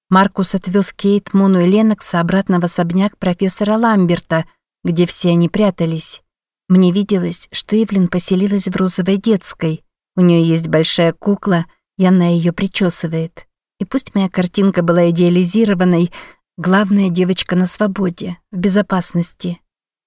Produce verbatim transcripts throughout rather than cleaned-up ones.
Маркус отвез Кейт, Мону и Ленокса обратно в особняк профессора Ламберта, где все они прятались. Мне виделось, что Ивлин поселилась в розовой детской. У нее есть большая кукла, и она ее причесывает. И пусть моя картинка была идеализированной, главная девочка на свободе, в безопасности.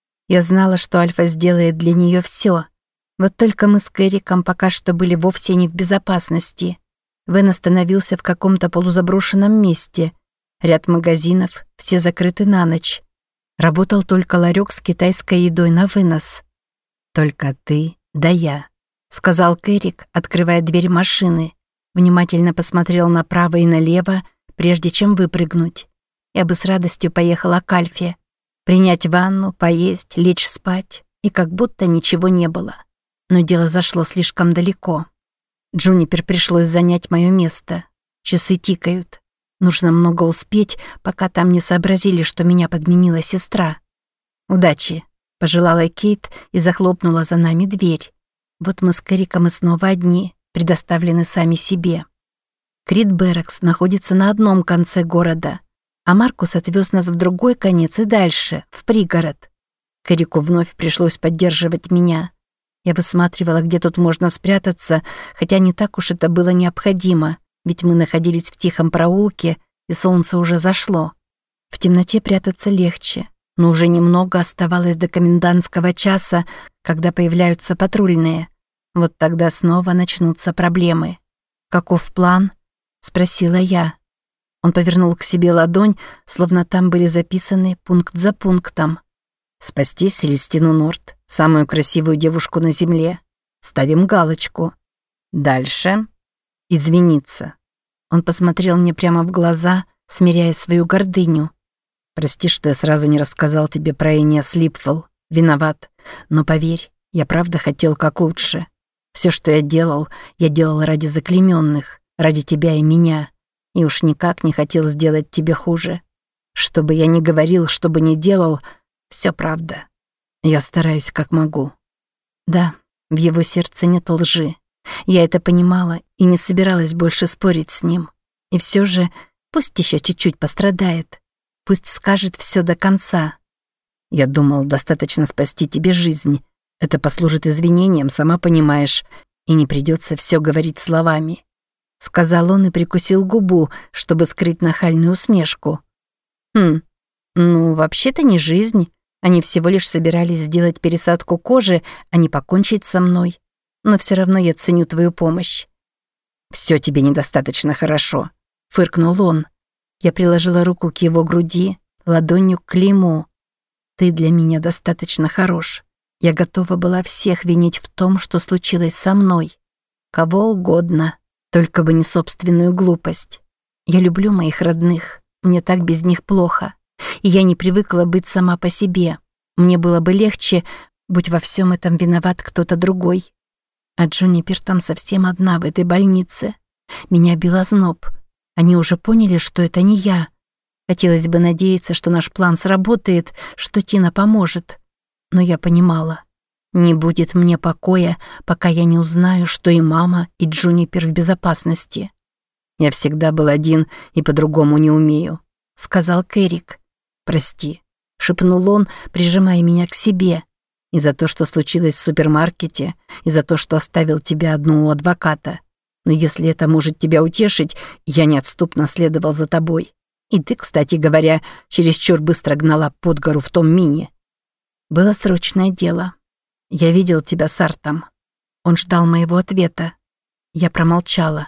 Я знала, что Альфа сделает для нее все. Вот только мы с Кэриком пока что были вовсе не в безопасности. Вен остановился в каком-то полузаброшенном месте. Ряд магазинов, все закрыты на ночь. Работал только ларек с китайской едой на вынос. «Только ты, да я», — сказал Кэрик, открывая дверь машины. Внимательно посмотрел направо и налево, прежде чем выпрыгнуть. Я бы с радостью поехала к Альфе. Принять ванну, поесть, лечь спать. И как будто ничего не было. Но дело зашло слишком далеко. Джунипер пришлось занять мое место. Часы тикают. Нужно много успеть, пока там не сообразили, что меня подменила сестра. «Удачи», — пожелала Кейт и захлопнула за нами дверь. Вот мы с Кэриком и снова одни, предоставлены сами себе. Крид Берракс находится на одном конце города, а Маркус отвез нас в другой конец и дальше, в пригород. Кэрику вновь пришлось поддерживать меня. Я высматривала, где тут можно спрятаться, хотя не так уж это было необходимо, ведь мы находились в тихом проулке, и солнце уже зашло. В темноте прятаться легче, но уже немного оставалось до комендантского часа, когда появляются патрульные. Вот тогда снова начнутся проблемы. «Каков план?» — спросила я. Он повернул к себе ладонь, словно там были записаны пункт за пунктом. «Спасти Селестину Норт, самую красивую девушку на земле. Ставим галочку. Дальше. Извиниться». Он посмотрел мне прямо в глаза, смиряя свою гордыню. «Прости, что я сразу не рассказал тебе про Эниас Липфелл. Виноват. Но поверь, я правда хотел как лучше. Все, что я делал, я делал ради заклеймённых, ради тебя и меня. И уж никак не хотел сделать тебе хуже. Что бы я ни говорил, что бы ни делал, все правда. Я стараюсь как могу». Да, в его сердце нет лжи. Я это понимала и не собиралась больше спорить с ним. И все же пусть еще чуть-чуть пострадает. Пусть скажет все до конца. «Я думал, достаточно спасти тебе жизнь. Это послужит извинением, сама понимаешь, и не придется все говорить словами», — сказал он и прикусил губу, чтобы скрыть нахальную усмешку. «Хм, ну, вообще-то не жизнь. Они всего лишь собирались сделать пересадку кожи, а не покончить со мной. Но все равно я ценю твою помощь». «Все тебе недостаточно хорошо», — фыркнул он. Я приложила руку к его груди, ладонью к клейму. «Ты для меня достаточно хорош. Я готова была всех винить в том, что случилось со мной. Кого угодно, только бы не собственную глупость. Я люблю моих родных, мне так без них плохо. И я не привыкла быть сама по себе. Мне было бы легче, будь во всем этом виноват кто-то другой. А Джунипер там совсем одна в этой больнице. Меня бил озноб. Они уже поняли, что это не я. Хотелось бы надеяться, что наш план сработает, что Тина поможет. Но я понимала, не будет мне покоя, пока я не узнаю, что и мама, и Джунипер в безопасности. «Я всегда был один и по-другому не умею», — сказал Кэрик. «Прости», — шепнул он, прижимая меня к себе. «И за то, что случилось в супермаркете, и за то, что оставил тебя одну у адвоката. Но если это может тебя утешить, я неотступно следовал за тобой. И ты, кстати говоря, чересчур быстро гнала под гору в том мини». Было срочное дело. Я видел тебя с Артом. Он ждал моего ответа. Я промолчала.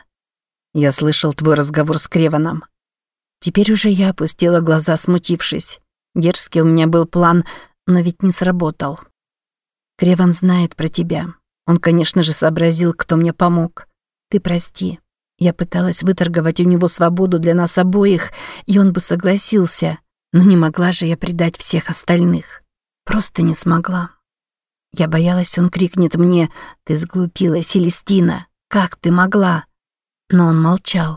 Я слышал твой разговор с Креваном. Теперь уже я опустила глаза, смутившись. Дерзкий у меня был план, но ведь не сработал. Креван знает про тебя. Он, конечно же, сообразил, кто мне помог. Ты прости. Я пыталась выторговать у него свободу для нас обоих, и он бы согласился, но не могла же я предать всех остальных. Просто не смогла. Я боялась, он крикнет мне: «Ты сглупила, Селестина! Как ты могла?» Но он молчал.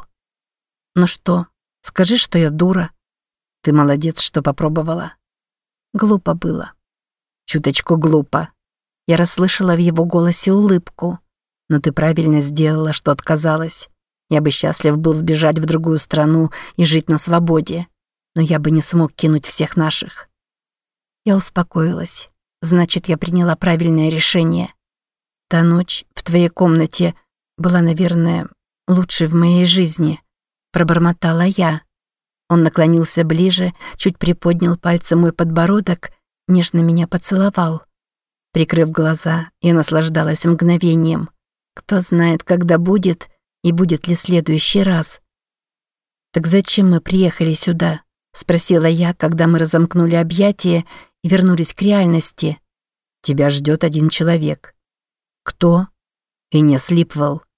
«Ну что, скажи, что я дура. Ты молодец, что попробовала». Глупо было. Чуточку глупо. Я расслышала в его голосе улыбку. «Но ты правильно сделала, что отказалась. Я бы счастлив был сбежать в другую страну и жить на свободе. Но я бы не смог кинуть всех наших. Я успокоилась. Значит, я приняла правильное решение. Та ночь в твоей комнате была, наверное, лучшей в моей жизни. Пробормотала я. Он наклонился ближе, чуть приподнял пальцем мой подбородок, нежно меня поцеловал. Прикрыв глаза, я наслаждалась мгновением. Кто знает, когда будет и будет ли следующий раз. «Так зачем мы приехали сюда?» — спросила я, когда мы разомкнули объятия и вернулись к реальности. «Тебя ждет один человек». «Кто?» «Инесс Липвелл».